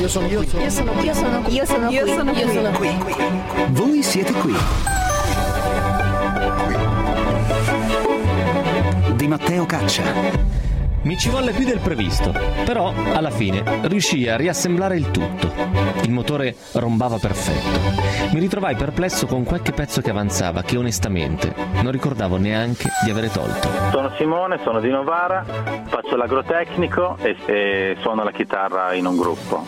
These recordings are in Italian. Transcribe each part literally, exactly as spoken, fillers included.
Io sono qui. Io sono qui. Io sono qui. Io sono qui. Io sono qui. Io sono qui. Voi siete qui. Di Matteo Caccia. Mi ci volle più del previsto, però alla fine riuscii a riassemblare il tutto. Il motore rombava perfetto. Mi ritrovai perplesso con qualche pezzo che avanzava, che onestamente non ricordavo neanche di avere tolto. Sono Simone, sono di Novara, faccio l'agrotecnico e, e suono la chitarra in un gruppo.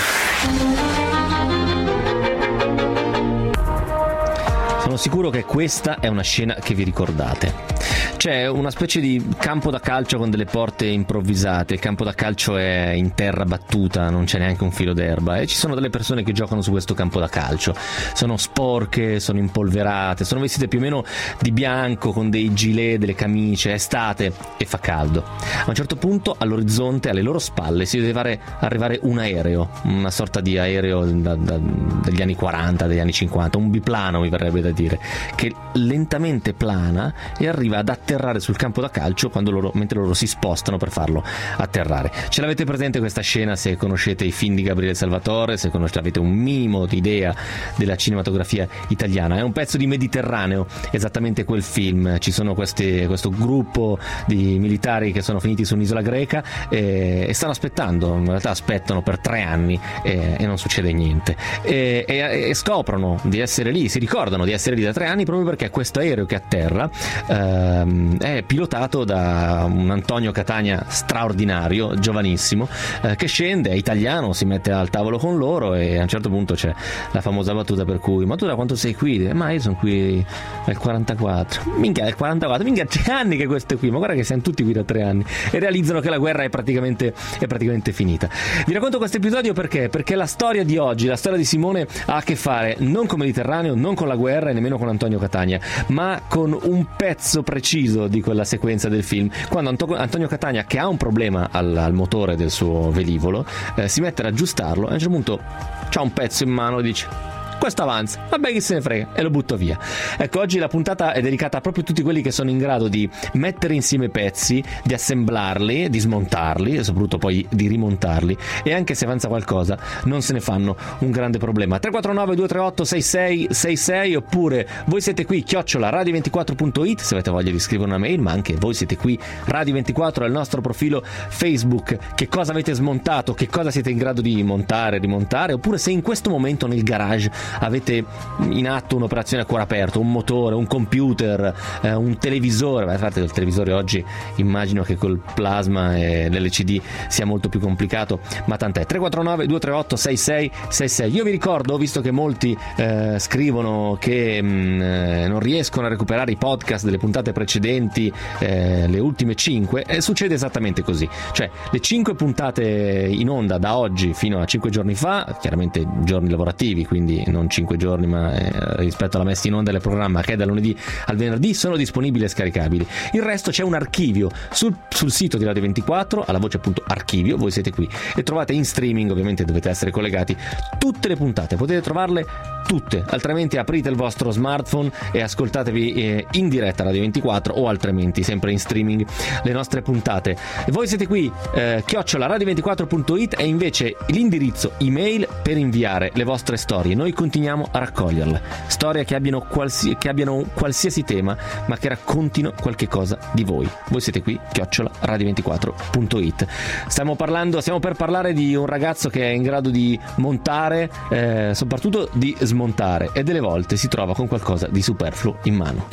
Sono sicuro che questa è una scena che vi ricordate. C'è una specie di campo da calcio con delle porte improvvisate, il campo da calcio è in terra battuta, non c'è neanche un filo d'erba e ci sono delle persone che giocano su questo campo da calcio. Sono sporche, sono impolverate, sono vestite più o meno di bianco con dei gilet, delle camicie, è estate e fa caldo. A un certo punto all'orizzonte, alle loro spalle, si deve arrivare un aereo, una sorta di aereo da, da, degli anni quaranta, degli anni cinquanta, un biplano mi verrebbe da dire, che lentamente plana e arriva ad atterrare sul campo da calcio quando loro, mentre loro si spostano per farlo atterrare. Ce l'avete presente questa scena se conoscete i film di Gabriele Salvatore, se conoscete, avete un minimo di idea della cinematografia italiana? È un pezzo di Mediterraneo, esattamente quel film. Ci sono questi, questo gruppo di militari che sono finiti su un'isola greca e, e stanno aspettando, in realtà aspettano per tre anni e, e non succede niente e, e, e scoprono di essere lì, si ricordano di essere lì da tre anni proprio perché questo aereo che atterra ehm, è pilotato da un Antonio Catania straordinario, giovanissimo, eh, che scende, è italiano, si mette al tavolo con loro e a un certo punto c'è la famosa battuta per cui: ma tu da quanto sei qui? Ma io sono qui dal quarantaquattro. Minchia, dal quarantaquattro, minchia, tre anni che questo è qui, ma guarda che siamo tutti qui da tre anni, e realizzano che la guerra è praticamente, è praticamente finita. Vi racconto questo episodio perché? Perché la storia di oggi, la storia di Simone, ha a che fare non con Mediterraneo, non con la guerra e nemmeno con Antonio Catania, ma con un pezzo preciso di quella sequenza del film, quando Anto- Antonio Catania, che ha un problema al, al motore del suo velivolo, eh, si mette ad aggiustarlo e a un certo punto c'ha un pezzo in mano e dice: questo avanza, vabbè, chi se ne frega, e lo butto via. Ecco, oggi la puntata è dedicata a proprio tutti quelli che sono in grado di mettere insieme pezzi, di assemblarli, di smontarli e soprattutto poi di rimontarli, e anche se avanza qualcosa non se ne fanno un grande problema. Tre quattro nove due tre otto sei sei sei sei, oppure voi siete qui chiocciola radio ventiquattro punto it se avete voglia di scrivere una mail, ma anche voi siete qui Radio ventiquattro è il nostro profilo Facebook. Che cosa avete smontato, che cosa siete in grado di montare, rimontare, oppure se in questo momento nel garage avete in atto un'operazione a cuore aperto, un motore, un computer, eh, un televisore. Beh, a parte il televisore oggi immagino che col plasma e l'L C D sia molto più complicato, ma tant'è. Tre quattro nove due tre otto sei sei sei sei. Io vi ricordo, visto che molti eh, scrivono che mh, eh, non riescono a recuperare i podcast delle puntate precedenti, eh, le ultime cinque, eh, succede esattamente così. Cioè le cinque puntate in onda da oggi fino a cinque giorni fa, chiaramente giorni lavorativi, quindi non cinque giorni, ma eh, rispetto alla messa in onda del programma, che è dal lunedì al venerdì, sono disponibili e scaricabili. Il resto c'è un archivio sul, sul sito di Radio ventiquattro, alla voce appunto archivio, voi siete qui e trovate in streaming, ovviamente dovete essere collegati, tutte le puntate, potete trovarle tutte, altrimenti aprite il vostro smartphone e ascoltatevi eh, in diretta Radio ventiquattro, o altrimenti sempre in streaming le nostre puntate. E voi siete qui eh, chiocciola radio ventiquattro punto it è invece l'indirizzo email per inviare le vostre storie. Noi continuiamo a raccoglierle, storie che abbiano, qualsi- che abbiano qualsiasi tema, ma che raccontino qualche cosa di voi. Voi siete qui chiocciola radio ventiquattro punto it. Stiamo parlando, stiamo per parlare di un ragazzo che è in grado di montare, eh, soprattutto di smontare, e delle volte si trova con qualcosa di superfluo in mano.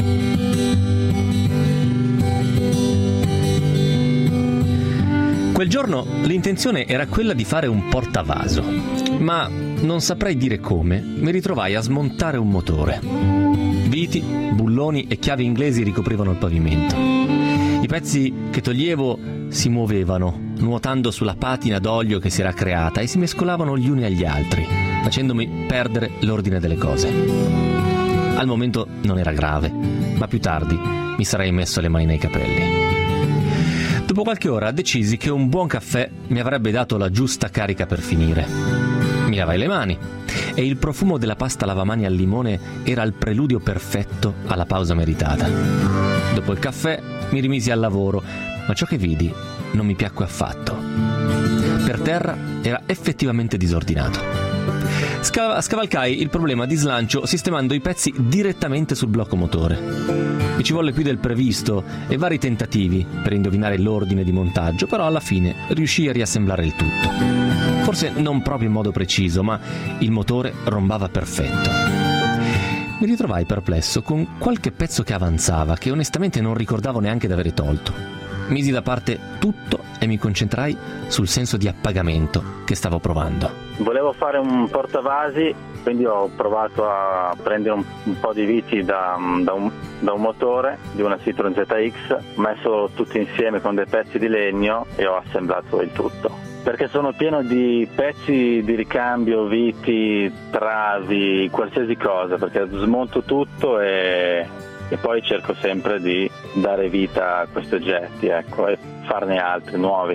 Quel giorno l'intenzione era quella di fare un portavaso, ma non saprei dire come, mi ritrovai a smontare un motore. Viti, bulloni e chiavi inglesi ricoprivano il pavimento. I pezzi che toglievo si muovevano, nuotando sulla patina d'olio che si era creata, e si mescolavano gli uni agli altri, facendomi perdere l'ordine delle cose. Al momento non era grave, ma più tardi mi sarei messo le mani nei capelli. Dopo qualche ora decisi che un buon caffè mi avrebbe dato la giusta carica per finire. Mi lavai le mani e il profumo della pasta lavamani al limone era il preludio perfetto alla pausa meritata. Dopo il caffè mi rimisi al lavoro, ma ciò che vidi non mi piacque affatto. per terra era effettivamente disordinato. Sca- scavalcai il problema di slancio sistemando i pezzi direttamente sul blocco motore. Mi ci volle più del previsto e vari tentativi per indovinare l'ordine di montaggio, però alla fine riuscii a riassemblare il tutto. Forse non proprio in modo preciso, ma il motore rombava perfetto. Mi ritrovai perplesso con qualche pezzo che avanzava, che onestamente non ricordavo neanche di avere tolto. Misi da parte tutto e mi concentrai sul senso di appagamento che stavo provando. Volevo fare un portavasi, quindi ho provato a prendere un, un po' di viti da, da, un, da un motore di una Citroen Z X, messo tutti insieme con dei pezzi di legno e ho assemblato il tutto. Perché sono pieno di pezzi di ricambio, viti, travi, qualsiasi cosa, perché smonto tutto e, e poi cerco sempre di dare vita a questi oggetti, ecco, e farne altri, nuovi.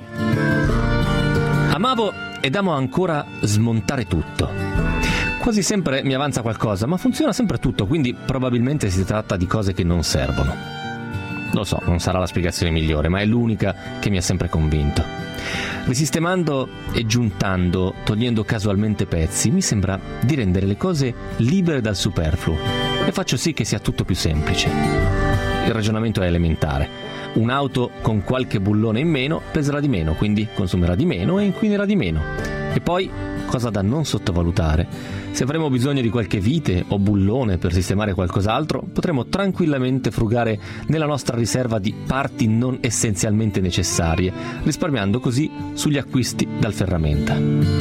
Amavo ed amo ancora smontare tutto. Quasi sempre mi avanza qualcosa, ma funziona sempre tutto, quindi probabilmente si tratta di cose che non servono. Lo so, non sarà la spiegazione migliore, ma è l'unica che mi ha sempre convinto. Risistemando e giuntando, togliendo casualmente pezzi, mi sembra di rendere le cose libere dal superfluo e faccio sì che sia tutto più semplice. Il ragionamento è elementare. Un'auto con qualche bullone in meno peserà di meno, quindi consumerà di meno e inquinerà di meno. E poi, cosa da non sottovalutare, se avremo bisogno di qualche vite o bullone per sistemare qualcos'altro, potremo tranquillamente frugare nella nostra riserva di parti non essenzialmente necessarie, risparmiando così sugli acquisti dal ferramenta.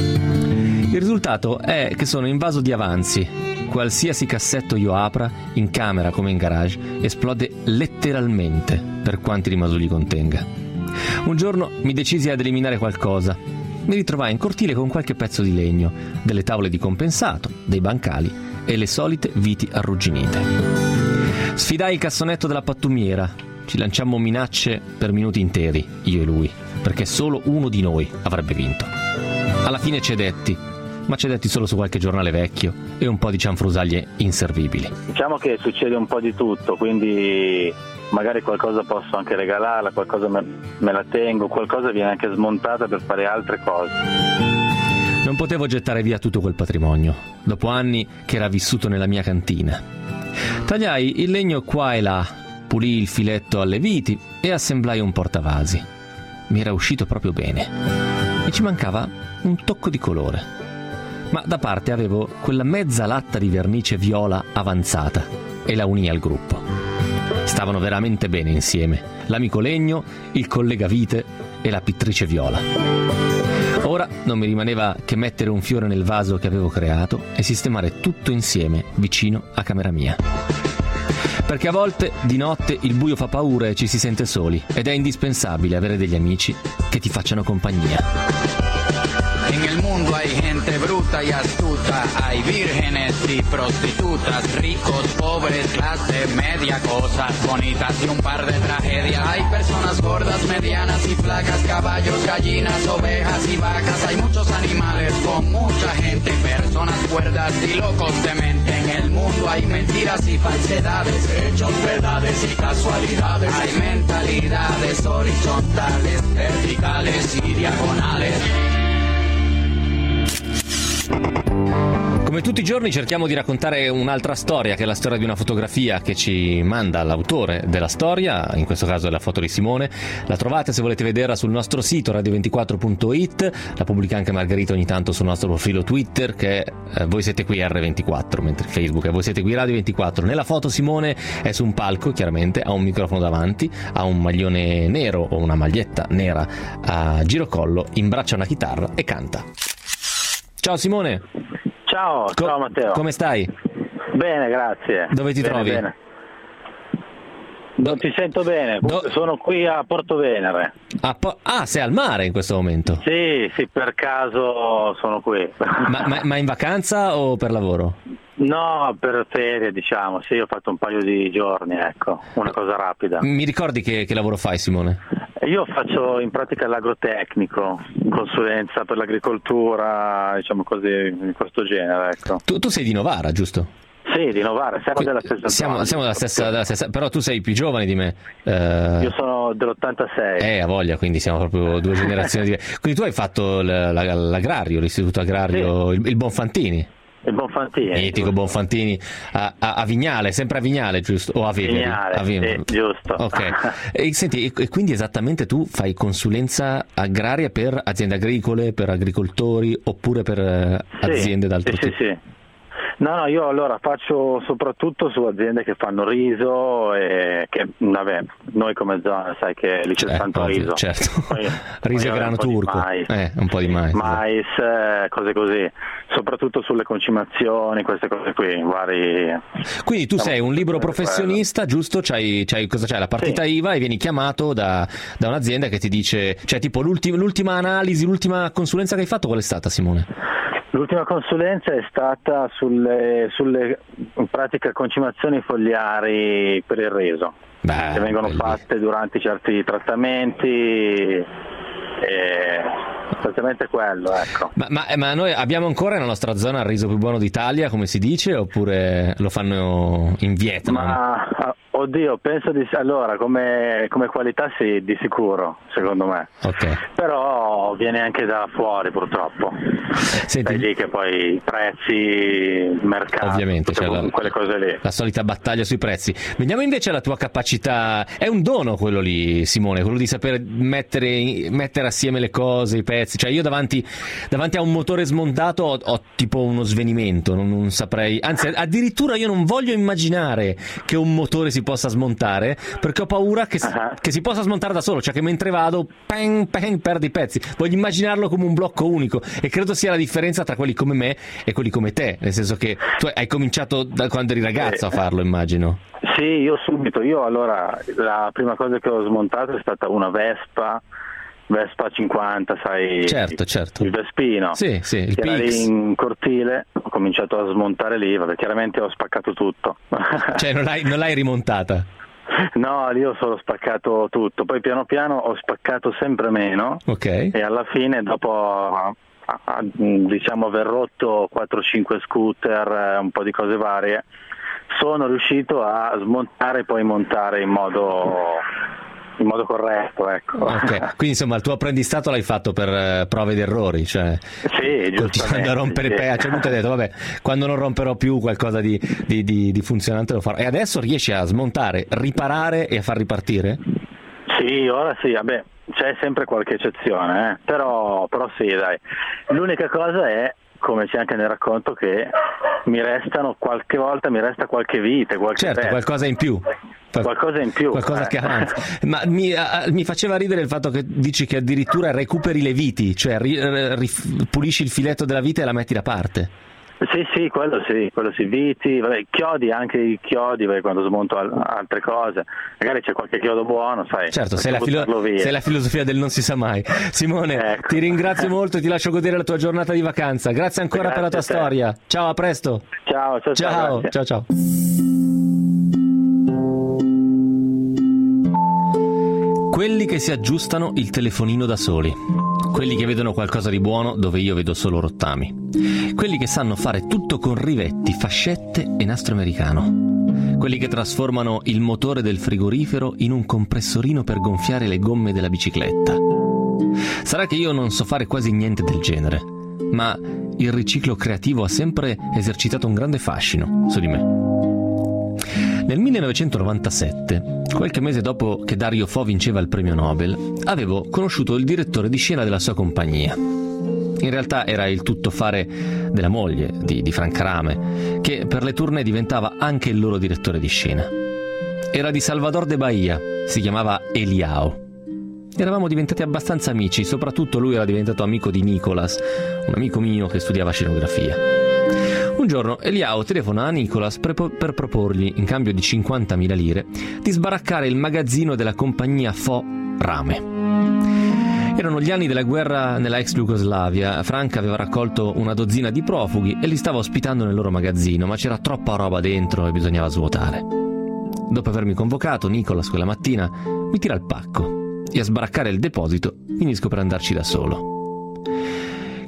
Il risultato è che sono invaso di avanzi. Qualsiasi cassetto io apra, in camera come in garage, esplode letteralmente per quanti rimasugli contenga. Un giorno mi decisi ad eliminare qualcosa. Mi ritrovai in cortile con qualche pezzo di legno, delle tavole di compensato, dei bancali e le solite viti arrugginite. Sfidai il cassonetto della pattumiera. Ci lanciammo minacce per minuti interi, io e lui, perché solo uno di noi avrebbe vinto. Alla fine cedetti, ma cedetti solo su qualche giornale vecchio e un po' di cianfrusaglie inservibili. Diciamo che succede un po' di tutto, quindi magari qualcosa posso anche regalarla, qualcosa me, me la tengo, qualcosa viene anche smontata per fare altre cose. Non potevo gettare via tutto quel patrimonio, dopo anni che era vissuto nella mia cantina. Tagliai il legno qua e là, pulii il filetto alle viti e assemblai un portavasi. Mi era uscito proprio bene e ci mancava un tocco di colore. Ma da parte avevo quella mezza latta di vernice viola avanzata e la unii al gruppo. Stavano veramente bene insieme, l'amico legno, il collega vite e la pittrice viola. Ora non mi rimaneva che mettere un fiore nel vaso che avevo creato e sistemare tutto insieme vicino a camera mia. Perché a volte di notte il buio fa paura e ci si sente soli ed è indispensabile avere degli amici che ti facciano compagnia. En el mundo hay gente bruta y astuta, hay vírgenes y prostitutas, ricos, pobres, clase media, cosas bonitas y un par de tragedias. Hay personas gordas, medianas y flacas, caballos, gallinas, ovejas y vacas. Hay muchos animales con mucha gente, personas cuerdas y locos de mente. En el mundo hay mentiras y falsedades, hechos, verdades y casualidades. Hay mentalidades horizontales, verticales y diagonales. Come tutti i giorni cerchiamo di raccontare un'altra storia, che è la storia di una fotografia che ci manda l'autore della storia, in questo caso è la foto di Simone. La trovate, se volete vederla, sul nostro sito radio ventiquattro punto it, la pubblica anche Margherita ogni tanto sul nostro profilo Twitter, che è eh, Voi siete qui R ventiquattro, mentre Facebook è Voi siete qui Radio ventiquattro. Nella foto Simone è su un palco, chiaramente, ha un microfono davanti, ha un maglione nero o una maglietta nera a girocollo, imbraccia una chitarra e canta. Ciao Simone. Ciao, Co- ciao Matteo. Come stai? Bene, grazie. Dove ti bene, trovi? Bene. Non ti sento bene, Do- sono qui a Porto Venere. Ah, po- ah, sei al mare in questo momento? Sì, sì, per caso sono qui. Ma, ma, ma in vacanza o per lavoro? No, per ferie, diciamo. Sì, ho fatto un paio di giorni, ecco, una cosa rapida. Mi ricordi che, che lavoro fai, Simone? Io faccio in pratica l'agrotecnico, consulenza per l'agricoltura, diciamo così, in questo genere, ecco. Tu, tu sei di Novara, giusto? Sì, di Novara, siamo Que- della stessa siamo, zona. siamo della stessa, della stessa, però tu sei più giovane di me. Eh, Io sono dell'ottantasei. Eh, a voglia, quindi siamo proprio due generazioni diverse. Quindi tu hai fatto l- la- l'agrario, l'istituto agrario, Sì. il, il Bonfantini. Il Bonfantini. Mitico Bonfantini a, a, a Vignale, sempre a Vignale, giusto? O a Veveri? Vignale, A Veveri. sì, giusto. Ok. E, senti, e, e quindi esattamente tu fai consulenza agraria per aziende agricole, per agricoltori oppure per eh, Sì, aziende d'altro sì, tipo? Sì, sì. No, no, io allora faccio soprattutto su aziende che fanno riso e che, vabbè, noi come zona sai che lì c'è Eh, tanto ovvio, riso. certo. Poi- Riso e poi grano un po' di turco. mais. Eh, un po' di mais. Mais, eh, cose così, soprattutto sulle concimazioni, queste cose qui, vari... Quindi tu sei un libero professionista, giusto? C'hai, c'hai, cosa c'hai? La partita Sì. I V A e vieni chiamato da, da un'azienda che ti dice, cioè tipo l'ultima, l'ultima analisi, l'ultima consulenza che hai fatto, qual è stata, Simone? L'ultima consulenza è stata sulle, sulle in pratica concimazioni fogliari per il riso, Beh, che vengono belli. fatte durante certi trattamenti. E esattamente quello, ecco. Ma, ma, ma noi abbiamo ancora nella nostra zona il riso più buono d'Italia, come si dice, oppure lo fanno in Vietnam? Ma oddio, penso di allora come, come qualità sì, di sicuro, secondo me. Ok. Però viene anche da fuori purtroppo. Senti, È lì che poi i prezzi, il mercato, ovviamente, tutte cioè la, quelle cose lì. la solita battaglia sui prezzi. Veniamo invece alla tua capacità. È un dono quello lì, Simone, quello di sapere mettere, mettere assieme le cose, i pezzi. Cioè io davanti, davanti a un motore smontato ho, ho tipo uno svenimento, non, non saprei, anzi addirittura io non voglio immaginare che un motore si possa smontare, perché ho paura che, Uh-huh. che si possa smontare da solo, cioè che mentre vado peng, peng, perdi i pezzi. Voglio immaginarlo come un blocco unico, e credo sia la differenza tra quelli come me e quelli come te, nel senso che tu hai cominciato da quando eri ragazzo a farlo, immagino. Sì, io subito, io allora la prima cosa che ho smontato è stata una Vespa, Vespa cinquanta, sai, Certo, certo. il Vespino, Sì, sì, il che era P X. lì in cortile, ho cominciato a smontare lì, vabbè, chiaramente ho spaccato tutto. Cioè non l'hai, non l'hai rimontata? No, lì ho solo spaccato tutto, poi piano piano ho spaccato sempre meno Ok. e alla fine dopo diciamo aver rotto quattro cinque scooter, un po' di cose varie, sono riuscito a smontare e poi montare in modo in modo corretto, ecco. Ok, quindi insomma il tuo apprendistato l'hai fatto per eh, prove ed errori, cioè Sì, continuando a rompere sì. pe- a un certo punto hai detto vabbè, quando non romperò più qualcosa di, di, di, di funzionante lo farò. E adesso riesci a smontare, riparare e a far ripartire? Sì, ora sì, vabbè, c'è sempre qualche eccezione, eh? però, però sì, dai. L'unica cosa è, come c'è anche nel racconto, che mi restano qualche volta, mi resta qualche vite, qualche Certo, pezzo. qualcosa in più. Qualcosa in più. Qualcosa eh. che avanza. Ma mi, a, mi faceva ridere il fatto che dici che addirittura recuperi le viti, cioè ri, ri, pulisci il filetto della vite e la metti da parte. Sì, sì, quello sì, quello sì, viti, vabbè, chiodi, anche i chiodi, perché quando smonto al- altre cose, magari c'è qualche chiodo buono, sai. Certo, sei la, buttarlo filo- via. sei la filosofia del non si sa mai. Simone, Ecco. ti ringrazio molto e ti lascio godere la tua giornata di vacanza. Grazie ancora Grazie per la tua a te. storia. Ciao, a presto. Ciao, ciao, ciao. Ciao, grazie. ciao, ciao. Quelli che si aggiustano il telefonino da soli. Quelli che vedono qualcosa di buono dove io vedo solo rottami. Quelli che sanno fare tutto con rivetti, fascette e nastro americano. Quelli che trasformano il motore del frigorifero in un compressorino per gonfiare le gomme della bicicletta. Sarà che io non so fare quasi niente del genere, ma il riciclo creativo ha sempre esercitato un grande fascino su di me. Nel millenovecentonovantasette, qualche mese dopo che Dario Fo vinceva il premio Nobel, avevo conosciuto il direttore di scena della sua compagnia. In realtà era il tuttofare della moglie di, di Frank Rame, che per le tournée diventava anche il loro direttore di scena. Era di Salvador de Bahia, si chiamava Eliao. Eravamo diventati abbastanza amici, soprattutto lui era diventato amico di Nicolas, un amico mio che studiava scenografia. Un giorno Eliao telefona a Nicolas per, per proporgli, in cambio di cinquantamila lire, di sbaraccare il magazzino della compagnia Fo Rame. Erano gli anni della guerra nella ex Jugoslavia. Frank aveva raccolto una dozzina di profughi e li stava ospitando nel loro magazzino, ma c'era troppa roba dentro e bisognava svuotare. Dopo avermi convocato, Nicolas quella mattina mi tira il pacco e a sbaraccare il deposito finisco per andarci da solo.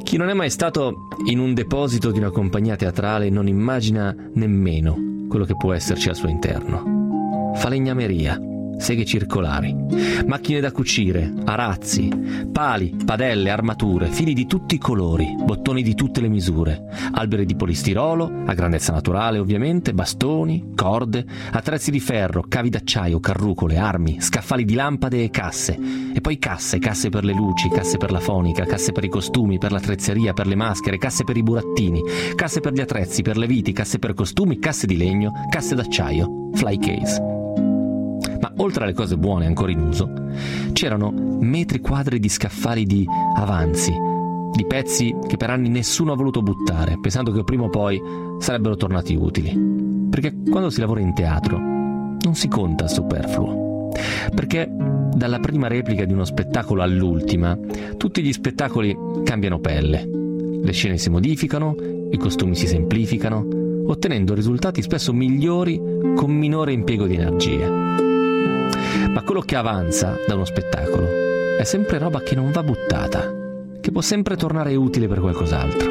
Chi non è mai stato in un deposito di una compagnia teatrale non immagina nemmeno quello che può esserci al suo interno. Falegnameria, seghe circolari, macchine da cucire, arazzi, pali, padelle, armature, fili di tutti i colori, bottoni di tutte le misure, alberi di polistirolo, a grandezza naturale ovviamente, bastoni, corde, attrezzi di ferro, cavi d'acciaio, carrucole, armi, scaffali di lampade e casse. E poi casse, casse per le luci, casse per la fonica, casse per i costumi, per l'attrezzeria, per le maschere, casse per i burattini, casse per gli attrezzi, per le viti, casse per costumi, casse di legno, casse d'acciaio, fly case. Ma oltre alle cose buone ancora in uso, c'erano metri quadri di scaffali di avanzi, di pezzi che per anni nessuno ha voluto buttare, pensando che prima o poi sarebbero tornati utili. Perché quando si lavora in teatro non si conta il superfluo. Perché dalla prima replica di uno spettacolo all'ultima, tutti gli spettacoli cambiano pelle. Le scene si modificano, i costumi si semplificano, ottenendo risultati spesso migliori con minore impiego di energie. Ma quello che avanza da uno spettacolo è sempre roba che non va buttata, che può sempre tornare utile per qualcos'altro.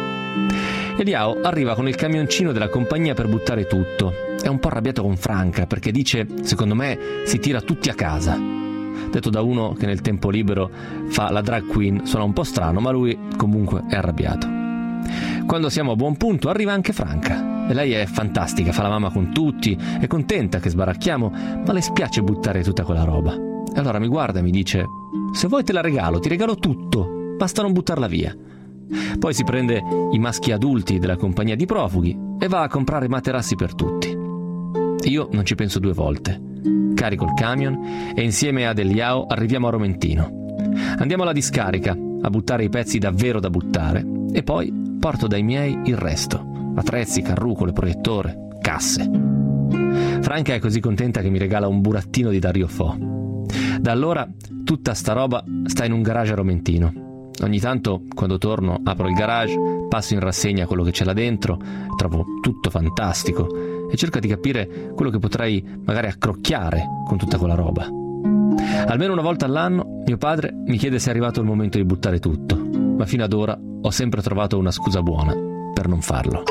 Eliao arriva con il camioncino della compagnia per buttare tutto. È un po' arrabbiato con Franca perché dice: secondo me si tira tutti a casa. Detto da uno che nel tempo libero fa la drag queen, suona un po' strano, ma lui comunque è arrabbiato. Quando siamo a buon punto arriva anche Franca. E lei è fantastica, fa la mamma con tutti, è contenta che sbaracchiamo, ma le spiace buttare tutta quella roba. E allora mi guarda e mi dice: se vuoi te la regalo, ti regalo tutto, basta non buttarla via. Poi si prende i maschi adulti della compagnia di profughi e va a comprare materassi per tutti. Io non ci penso due volte. Carico il camion e insieme ad Eliao arriviamo a Romentino. Andiamo alla discarica a buttare i pezzi davvero da buttare e poi porto dai miei il resto. Attrezzi, carrucole, proiettore, casse. Franca è così contenta che mi regala un burattino di Dario Fo. Da allora tutta sta roba sta in un garage a Romentino. Ogni tanto quando torno apro il garage, passo in rassegna quello che c'è là dentro, trovo tutto fantastico e cerco di capire quello che potrei magari accrocchiare con tutta quella roba. Almeno una volta all'anno mio padre mi chiede se è arrivato il momento di buttare tutto, ma fino ad ora ho sempre trovato una scusa buona per non farlo.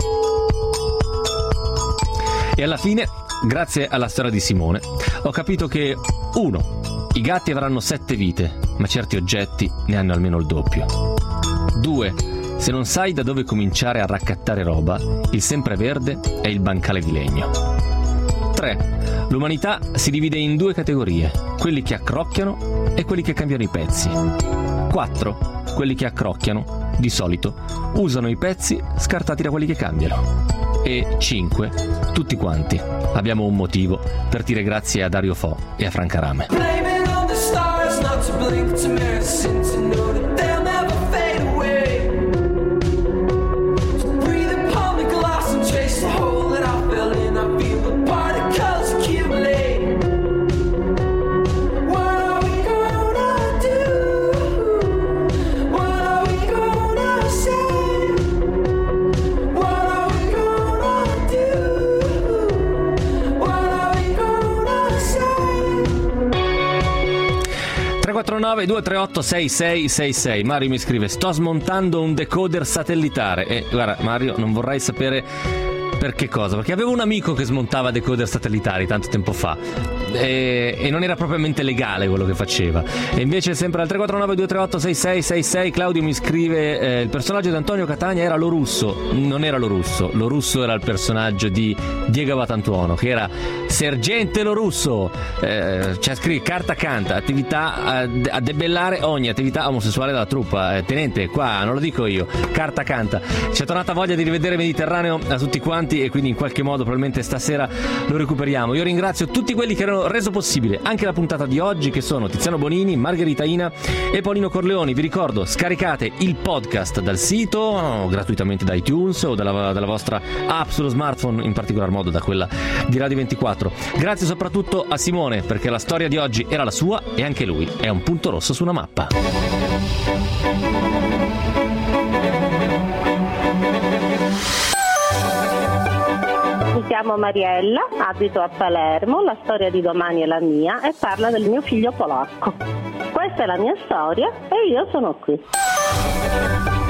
E alla fine, grazie alla storia di Simone, ho capito che uno I gatti avranno sette vite, ma certi oggetti ne hanno almeno il doppio. due Se non sai da dove cominciare a raccattare roba, il sempreverde è il bancale di legno. tre L'umanità si divide in due categorie, quelli che accrocchiano e quelli che cambiano i pezzi. quattro Quelli che accrocchiano, di solito, usano i pezzi scartati da quelli che cambiano. E cinque Tutti quanti abbiamo un motivo per dire grazie a Dario Fo e a Franca Rame. quattro nove due tre otto sei sei sei sei. Mario mi scrive: sto smontando un decoder satellitare. E guarda Mario, non vorrei sapere per che cosa, perché avevo un amico che smontava decoder satellitari tanto tempo fa e, e non era propriamente legale quello che faceva. E invece sempre al tre quattro nove due tre otto sei sei sei sei Claudio mi scrive: eh, il personaggio di Antonio Catania era Lo Russo. Non era Lo Russo, Lo Russo era il personaggio di Diego Batantuono, che era Sergente Lo Russo. eh, c'è scritto carta canta, attività a, a debellare ogni attività omosessuale della truppa. eh, tenente, qua non lo dico io, carta canta. C'è tornata voglia di rivedere Mediterraneo a tutti quanti e quindi in qualche modo probabilmente stasera lo recuperiamo. Io ringrazio tutti quelli che hanno reso possibile anche la puntata di oggi, che sono Tiziano Bonini, Margherita Ina e Paolino Corleoni. Vi ricordo, scaricate il podcast dal sito, no, gratuitamente da iTunes o dalla, dalla vostra app sullo smartphone, in particolar modo da quella di Radio ventiquattro. Grazie soprattutto a Simone, perché la storia di oggi era la sua e anche lui è un punto rosso su una mappa. Mi chiamo Mariella, abito a Palermo, la storia di domani è la mia e parla del mio figlio polacco. Questa è la mia storia e io sono qui.